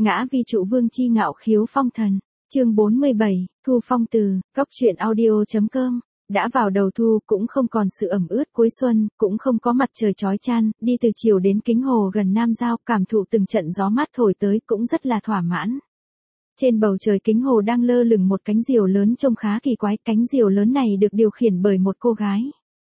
Ngã vi trụ vương chi ngạo khiếu phong thần. Chương 47, Thu Phong từ, Góc truyện audio.com. Đã vào đầu thu cũng không còn sự ẩm ướt cuối xuân, cũng không có mặt trời chói chang, đi từ chiều đến Kính Hồ gần Nam Giao, cảm thụ từng trận gió mát thổi tới cũng rất là thỏa mãn. Trên bầu trời Kính Hồ đang lơ lửng một cánh diều lớn trông khá kỳ quái, cánh diều lớn này được điều khiển bởi một cô gái.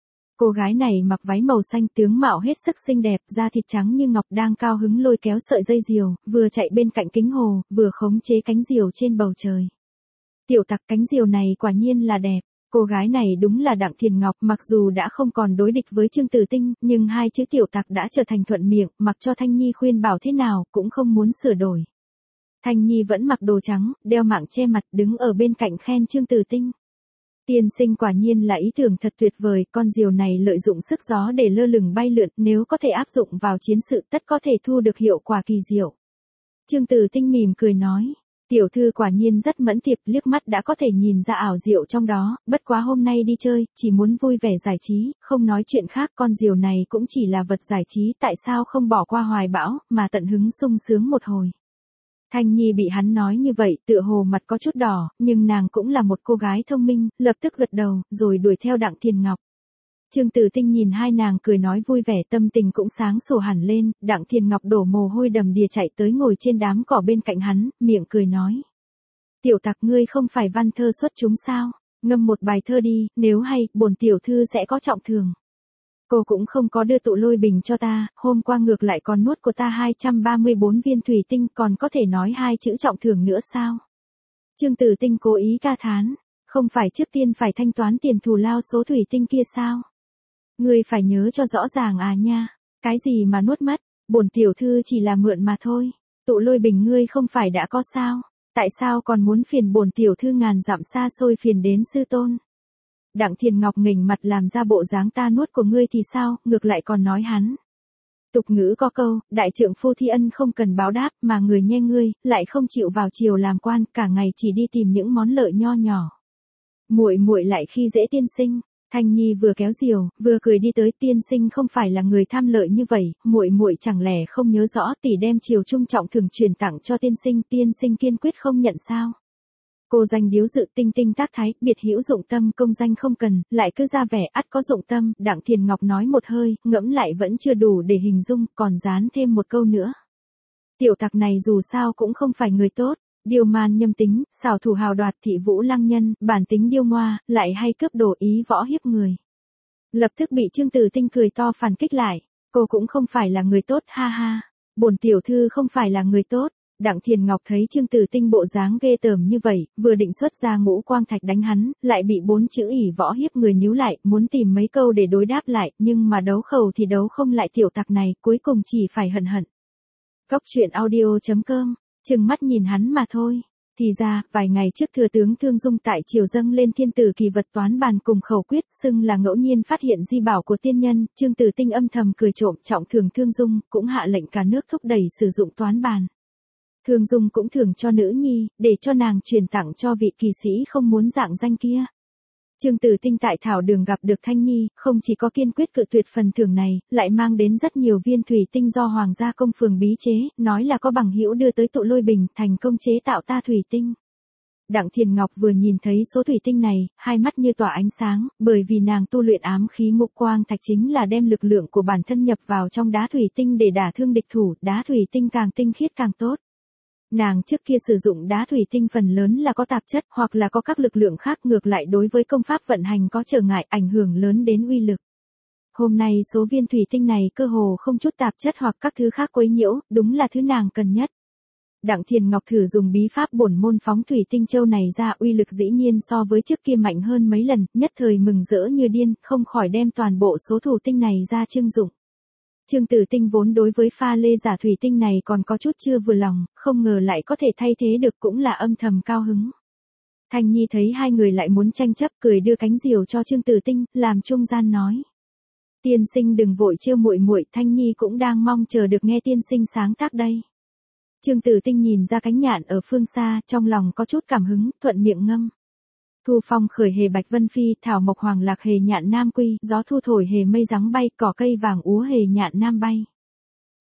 Cô gái này mặc váy màu xanh, tướng mạo hết sức xinh đẹp, da thịt trắng như ngọc, đang cao hứng lôi kéo sợi dây diều, vừa chạy bên cạnh Kính Hồ, vừa khống chế cánh diều trên bầu trời. Tiểu Tặc, cánh diều này quả nhiên là đẹp. Cô gái này đúng là Đặng Thiền Ngọc, mặc dù đã không còn đối địch với Trương Tử Tinh, nhưng hai chữ Tiểu Tặc đã trở thành thuận miệng, mặc cho Thanh Nhi khuyên bảo thế nào, cũng không muốn sửa đổi. Thanh Nhi vẫn mặc đồ trắng, đeo mạng che mặt, đứng ở bên cạnh khen Trương Tử Tinh. Tiên sinh quả nhiên là ý tưởng thật tuyệt vời, con diều này lợi dụng sức gió để lơ lửng bay lượn, nếu có thể áp dụng vào chiến sự tất có thể thu được hiệu quả kỳ diệu. Trương Tử Tinh mỉm cười nói, tiểu thư quả nhiên rất mẫn tiệp, liếc mắt đã có thể nhìn ra ảo diệu trong đó, bất quá hôm nay đi chơi, chỉ muốn vui vẻ giải trí, không nói chuyện khác, con diều này cũng chỉ là vật giải trí, tại sao không bỏ qua hoài bão, mà tận hứng sung sướng một hồi. Thanh Nhi bị hắn nói như vậy, tựa hồ mặt có chút đỏ, nhưng nàng cũng là một cô gái thông minh, lập tức gật đầu, rồi đuổi theo Đặng Thiền Ngọc. Trương Tử Tinh nhìn hai nàng cười nói vui vẻ, tâm tình cũng sáng sủa hẳn lên, Đặng Thiền Ngọc đổ mồ hôi đầm đìa chạy tới ngồi trên đám cỏ bên cạnh hắn, miệng cười nói. Tiểu Tặc, ngươi không phải văn thơ xuất chúng sao, ngâm một bài thơ đi, nếu hay, bổn tiểu thư sẽ có trọng thưởng. Cô cũng không có đưa tụ lôi bình cho ta, hôm qua ngược lại còn nuốt của ta 234 viên thủy tinh, còn có thể nói hai chữ trọng thưởng nữa sao? Trương Tử Tinh cố ý ca thán, không phải trước tiên phải thanh toán tiền thù lao số thủy tinh kia sao? Ngươi phải nhớ cho rõ ràng à nha, cái gì mà nuốt mất, bổn tiểu thư chỉ là mượn mà thôi, tụ lôi bình ngươi không phải đã có sao, tại sao còn muốn phiền bổn tiểu thư ngàn dặm xa xôi phiền đến sư tôn? Đặng Thiền Ngọc nghỉnh mặt làm ra bộ dáng ta nuốt của ngươi thì sao, ngược lại còn nói hắn. Tục ngữ có câu, đại trượng phu thi ân không cần báo đáp, mà người nhe ngươi, lại không chịu vào triều làm quan, cả ngày chỉ đi tìm những món lợi nho nhỏ. Muội muội lại khi dễ tiên sinh. Thanh Nhi vừa kéo diều, vừa cười đi tới, tiên sinh không phải là người tham lợi như vậy, muội muội chẳng lẽ không nhớ rõ tỷ đem triều trung trọng thưởng truyền tặng cho tiên sinh kiên quyết không nhận sao? Cô danh điếu dự tinh tinh tác thái, biệt hữu dụng tâm, công danh không cần, lại cứ ra vẻ ắt có dụng tâm, Đặng Thiền Ngọc nói một hơi, ngẫm lại vẫn chưa đủ để hình dung, còn dán thêm một câu nữa. Tiểu Tặc này dù sao cũng không phải người tốt, điều man nhâm tính, xảo thủ hào đoạt, thị vũ lăng nhân, bản tính điêu ngoa, lại hay cướp đồ ý võ hiếp người. Lập tức bị Trương Tử Tinh cười to phản kích lại, cô cũng không phải là người tốt, ha ha, bổn tiểu thư không phải là người tốt. Đặng Thiền Ngọc thấy Trương Tử Tinh bộ dáng ghê tởm như vậy, vừa định xuất ra ngũ quang thạch đánh hắn, lại bị bốn chữ ỷ võ hiếp người níu lại, muốn tìm mấy câu để đối đáp lại, nhưng mà đấu khẩu thì đấu không lại Tiểu Tặc này, cuối cùng chỉ phải hận hận. Góc truyện audio.com, chừng mắt nhìn hắn mà thôi. Thì ra, vài ngày trước thừa tướng Thương Dung tại triều dâng lên thiên tử kỳ vật toán bàn cùng khẩu quyết, xưng là ngẫu nhiên phát hiện di bảo của tiên nhân, Trương Tử Tinh âm thầm cười trộm, trọng thưởng Thương Dung, cũng hạ lệnh cả nước thúc đẩy sử dụng toán bàn. Thương Dung cũng thưởng cho nữ nhi, để cho nàng truyền tặng cho vị kỳ sĩ không muốn dạng danh kia. Trương Tử Tinh tại thảo đường gặp được Thanh Nhi, không chỉ có kiên quyết cự tuyệt phần thưởng này, lại mang đến rất nhiều viên thủy tinh do Hoàng gia công phường bí chế, nói là có bằng hữu đưa tới tụ lôi bình, thành công chế tạo ta thủy tinh. Đặng Thiền Ngọc vừa nhìn thấy số thủy tinh này, hai mắt như tỏa ánh sáng, bởi vì nàng tu luyện ám khí ngũ quang thạch chính là đem lực lượng của bản thân nhập vào trong đá thủy tinh để đả thương địch thủ, đá thủy tinh càng tinh khiết càng tốt. Nàng trước kia sử dụng đá thủy tinh phần lớn là có tạp chất hoặc là có các lực lượng khác, ngược lại đối với công pháp vận hành có trở ngại, ảnh hưởng lớn đến uy lực. Hôm nay số viên thủy tinh này cơ hồ không chút tạp chất hoặc các thứ khác quấy nhiễu, đúng là thứ nàng cần nhất. Đặng Thiền Ngọc thử dùng bí pháp bổn môn phóng thủy tinh châu này ra, uy lực dĩ nhiên so với trước kia mạnh hơn mấy lần, nhất thời mừng rỡ như điên, không khỏi đem toàn bộ số thủy tinh này ra trưng dụng. Trương Tử Tinh vốn đối với pha lê giả thủy tinh này còn có chút chưa vừa lòng, không ngờ lại có thể thay thế được, cũng là âm thầm cao hứng. Thanh Nhi thấy hai người lại muốn tranh chấp, cười đưa cánh diều cho Trương Tử Tinh, làm trung gian nói. Tiên sinh đừng vội trêu muội muội, Thanh Nhi cũng đang mong chờ được nghe tiên sinh sáng tác đây. Trương Tử Tinh nhìn ra cánh nhạn ở phương xa, trong lòng có chút cảm hứng, thuận miệng ngâm. Thu phong khởi hề bạch vân phi, thảo mộc hoàng lạc hề nhạn nam quy, gió thu thổi hề mây rắng bay, cỏ cây vàng úa hề nhạn nam bay.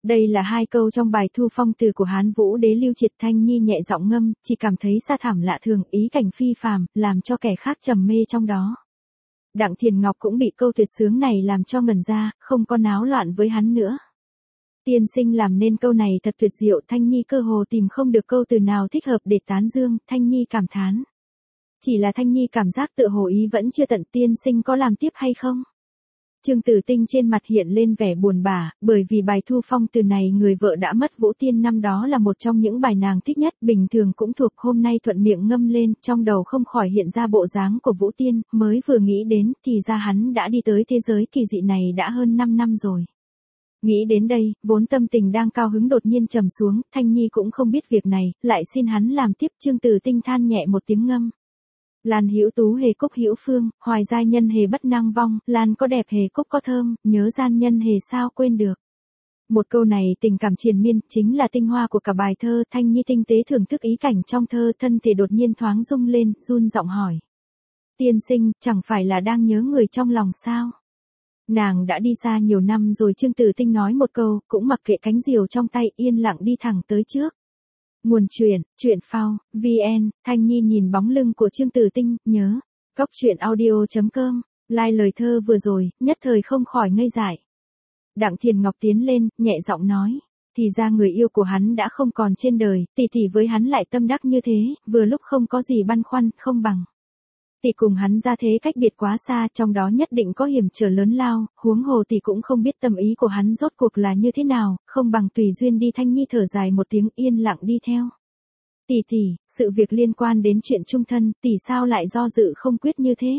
Đây là hai câu trong bài thu phong từ của Hán Vũ Đế Lưu Triệt. Thanh Nhi nhẹ giọng ngâm, chỉ cảm thấy sa thảm lạ thường, ý cảnh phi phàm, làm cho kẻ khác trầm mê trong đó. Đặng Thiền Ngọc cũng bị câu tuyệt sướng này làm cho ngẩn ra, không có náo loạn với hắn nữa. Tiên sinh làm nên câu này thật tuyệt diệu, Thanh Nhi cơ hồ tìm không được câu từ nào thích hợp để tán dương, Thanh Nhi cảm thán. Chỉ là Thanh Nhi cảm giác tựa hồ ý vẫn chưa tận, tiên sinh có làm tiếp hay không? Trương Tử Tinh trên mặt hiện lên vẻ buồn bã, bởi vì bài thu phong từ này người vợ đã mất Vũ Tiên năm đó là một trong những bài nàng thích nhất, bình thường cũng thuộc, hôm nay thuận miệng ngâm lên, trong đầu không khỏi hiện ra bộ dáng của Vũ Tiên, mới vừa nghĩ đến thì ra hắn đã đi tới thế giới kỳ dị này đã hơn 5 năm rồi. Nghĩ đến đây, vốn tâm tình đang cao hứng đột nhiên trầm xuống, Thanh Nhi cũng không biết việc này, lại xin hắn làm tiếp. Trương Tử Tinh than nhẹ một tiếng ngâm. Lan hữu tú hề cúc hữu phương, hoài giai nhân hề bất năng vong, lan có đẹp hề cúc có thơm, nhớ gian nhân hề sao quên được. Một câu này tình cảm triền miên, chính là tinh hoa của cả bài thơ. Thanh Nhi tinh tế thưởng thức ý cảnh trong thơ, thân thể đột nhiên thoáng rung lên, run giọng hỏi. Tiên sinh, chẳng phải là đang nhớ người trong lòng sao? Nàng đã đi xa nhiều năm rồi. Trương Tử Tinh nói một câu, cũng mặc kệ cánh diều trong tay, yên lặng đi thẳng tới trước. Nguồn truyện phao, VN. Thanh Nhi nhìn bóng lưng của Trương Tử Tinh, nhớ. Góc truyện audio.com. Like lời thơ vừa rồi, nhất thời không khỏi ngây dại. Đặng Thiền Ngọc tiến lên, nhẹ giọng nói. Thì ra người yêu của hắn đã không còn trên đời, tỷ tỷ với hắn lại tâm đắc như thế, vừa lúc không có gì băn khoăn, không bằng. Tỷ cùng hắn ra thế cách biệt quá xa, trong đó nhất định có hiểm trở lớn lao, huống hồ tỷ cũng không biết tâm ý của hắn rốt cuộc là như thế nào, không bằng tùy duyên đi. Thanh Nhi thở dài một tiếng, yên lặng đi theo. Tỷ, sự việc liên quan đến chuyện chung thân, tỷ sao lại do dự không quyết như thế?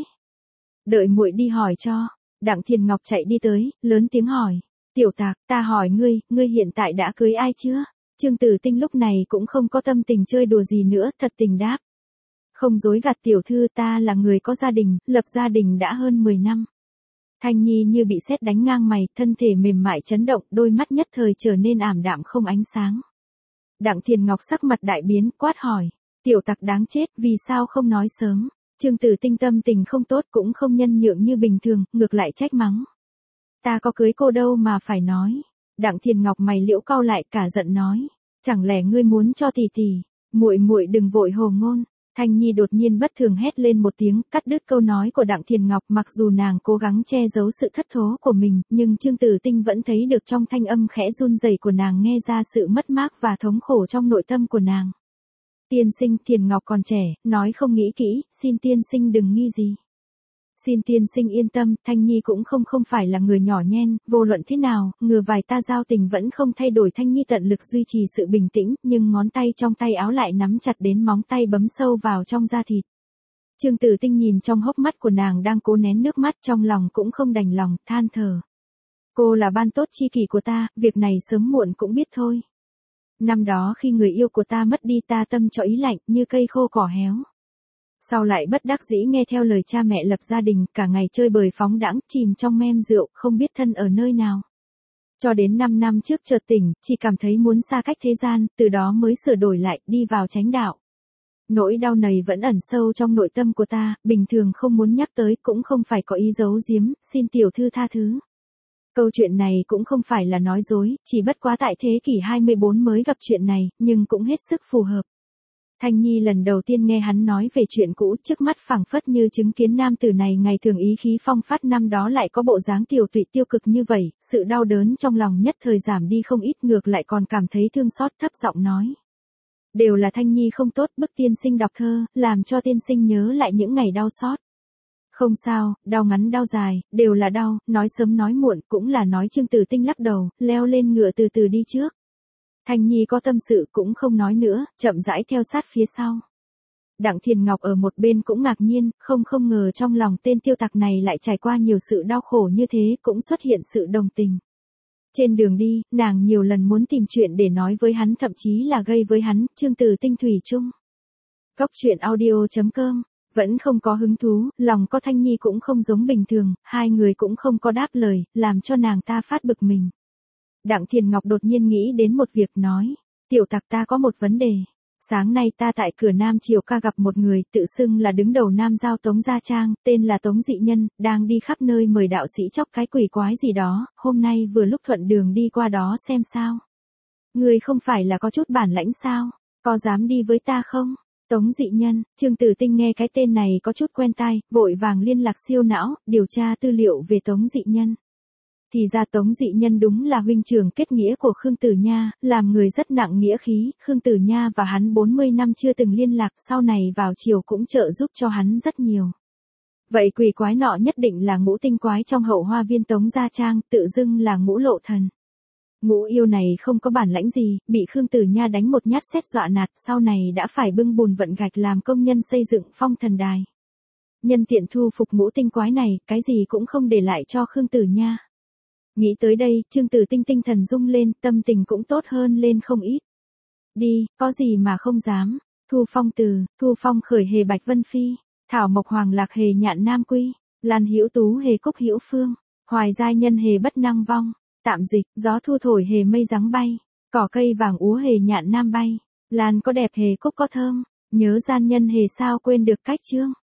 Đợi muội đi hỏi cho. Đặng Thiền Ngọc chạy đi tới, lớn tiếng hỏi. Tiểu Tạc, ta hỏi ngươi hiện tại đã cưới ai chưa? Trương Tử Tinh lúc này cũng không có tâm tình chơi đùa gì nữa, thật tình đáp. Không dối gạt tiểu thư, ta là người có gia đình, lập gia đình đã hơn 10 năm. Thanh Nhi như bị sét đánh ngang mày, thân thể mềm mại chấn động, đôi mắt nhất thời trở nên ảm đạm không ánh sáng. Đặng Thiền Ngọc sắc mặt đại biến, quát hỏi. Tiểu Tặc đáng chết, vì sao không nói sớm? Trương Tử Tinh tâm tình không tốt, cũng không nhân nhượng như bình thường, ngược lại trách mắng. Ta có cưới cô đâu mà phải nói. Đặng Thiền Ngọc mày liễu cau lại, cả giận nói. Chẳng lẽ ngươi muốn cho tỷ tỷ? Muội đừng vội hồ ngôn. Thanh Nhi đột nhiên bất thường hét lên một tiếng, cắt đứt câu nói của Đặng Thiền Ngọc. Mặc dù nàng cố gắng che giấu sự thất thố của mình, nhưng Trương Tử Tinh vẫn thấy được trong thanh âm khẽ run rẩy của nàng nghe ra sự mất mát và thống khổ trong nội tâm của nàng. Tiên sinh, Thiền Ngọc còn trẻ, nói không nghĩ kỹ, xin tiên sinh đừng nghi gì. Xin tiên sinh yên tâm, Thanh Nhi cũng không phải là người nhỏ nhen, vô luận thế nào, ngừa vài ta giao tình vẫn không thay đổi. Thanh Nhi tận lực duy trì sự bình tĩnh, nhưng ngón tay trong tay áo lại nắm chặt đến móng tay bấm sâu vào trong da thịt. Trương Tử Tinh nhìn trong hốc mắt của nàng đang cố nén nước mắt, trong lòng cũng không đành lòng, than thở. Cô là ban tốt chi kỷ của ta, việc này sớm muộn cũng biết thôi. Năm đó khi người yêu của ta mất đi, ta tâm cho ý lạnh, như cây khô cỏ héo. Sau lại bất đắc dĩ nghe theo lời cha mẹ lập gia đình, cả ngày chơi bời phóng đãng, chìm trong mem rượu, không biết thân ở nơi nào. Cho đến 5 năm trước chợt tỉnh, chỉ cảm thấy muốn xa cách thế gian, từ đó mới sửa đổi lại, đi vào chánh đạo. Nỗi đau này vẫn ẩn sâu trong nội tâm của ta, bình thường không muốn nhắc tới, cũng không phải có ý giấu giếm, xin tiểu thư tha thứ. Câu chuyện này cũng không phải là nói dối, chỉ bất quá tại thế kỷ 24 mới gặp chuyện này, nhưng cũng hết sức phù hợp. Thanh Nhi lần đầu tiên nghe hắn nói về chuyện cũ, trước mắt phảng phất như chứng kiến nam tử này ngày thường ý khí phong phát, năm đó lại có bộ dáng tiểu tụy tiêu cực như vậy, sự đau đớn trong lòng nhất thời giảm đi không ít, ngược lại còn cảm thấy thương xót, thấp giọng nói. Đều là Thanh Nhi không tốt, bức tiên sinh đọc thơ, làm cho tiên sinh nhớ lại những ngày đau xót. Không sao, đau ngắn đau dài, đều là đau, nói sớm nói muộn, cũng là nói. Trương Tử Tinh lắc đầu, leo lên ngựa từ từ đi trước. Thanh Nhi có tâm sự cũng không nói nữa, chậm rãi theo sát phía sau. Đặng Thiền Ngọc ở một bên cũng ngạc nhiên, không ngờ trong lòng tên tiêu tặc này lại trải qua nhiều sự đau khổ như thế, cũng xuất hiện sự đồng tình. Trên đường đi, nàng nhiều lần muốn tìm chuyện để nói với hắn, thậm chí là gây với hắn. Trương Tử Tinh thủy chung. Góc truyện audio.com. Vẫn không có hứng thú, lòng có Thanh Nhi cũng không giống bình thường, hai người cũng không có đáp lời, làm cho nàng ta phát bực mình. Đặng Thiền Ngọc đột nhiên nghĩ đến một việc, nói. Tiểu Tặc, ta có một vấn đề. Sáng nay ta tại cửa Nam Triều Ca gặp một người tự xưng là đứng đầu Nam Giao Tống Gia Trang, tên là Tống Dị Nhân, đang đi khắp nơi mời đạo sĩ chóc cái quỷ quái gì đó, hôm nay vừa lúc thuận đường đi qua đó xem sao. Ngươi không phải là có chút bản lãnh sao, có dám đi với ta không? Tống Dị Nhân, Trương Tử Tinh nghe cái tên này có chút quen tai, vội vàng liên lạc siêu não, điều tra tư liệu về Tống Dị Nhân. Thì ra Tống Dị Nhân đúng là huynh trưởng kết nghĩa của Khương Tử Nha, làm người rất nặng nghĩa khí, Khương Tử Nha và hắn 40 năm chưa từng liên lạc, sau này vào triều cũng trợ giúp cho hắn rất nhiều. Vậy quỷ quái nọ nhất định là ngũ tinh quái trong hậu hoa viên Tống Gia Trang, tự dưng là Ngũ Lộ Thần. Ngũ yêu này không có bản lãnh gì, bị Khương Tử Nha đánh một nhát sét dọa nạt, sau này đã phải bưng bùn vận gạch làm công nhân xây dựng Phong Thần Đài. Nhân tiện thu phục ngũ tinh quái này, cái gì cũng không để lại cho Khương Tử Nha. Nghĩ tới đây, Trương Tử Tinh tinh thần rung lên, tâm tình cũng tốt hơn lên không ít. Đi, có gì mà không dám. Thu Phong từ, Thu Phong khởi hề Bạch Vân Phi, Thảo Mộc Hoàng Lạc hề Nhạn Nam Quy, Lan Hữu Tú hề Cúc Hữu Phương, Hoài Giai Nhân hề Bất Năng Vong. Tạm dịch, gió thu thổi hề mây giắng bay, cỏ cây vàng úa hề Nhạn Nam bay, Lan có đẹp hề Cúc có thơm, nhớ gian nhân hề sao quên được cách chương.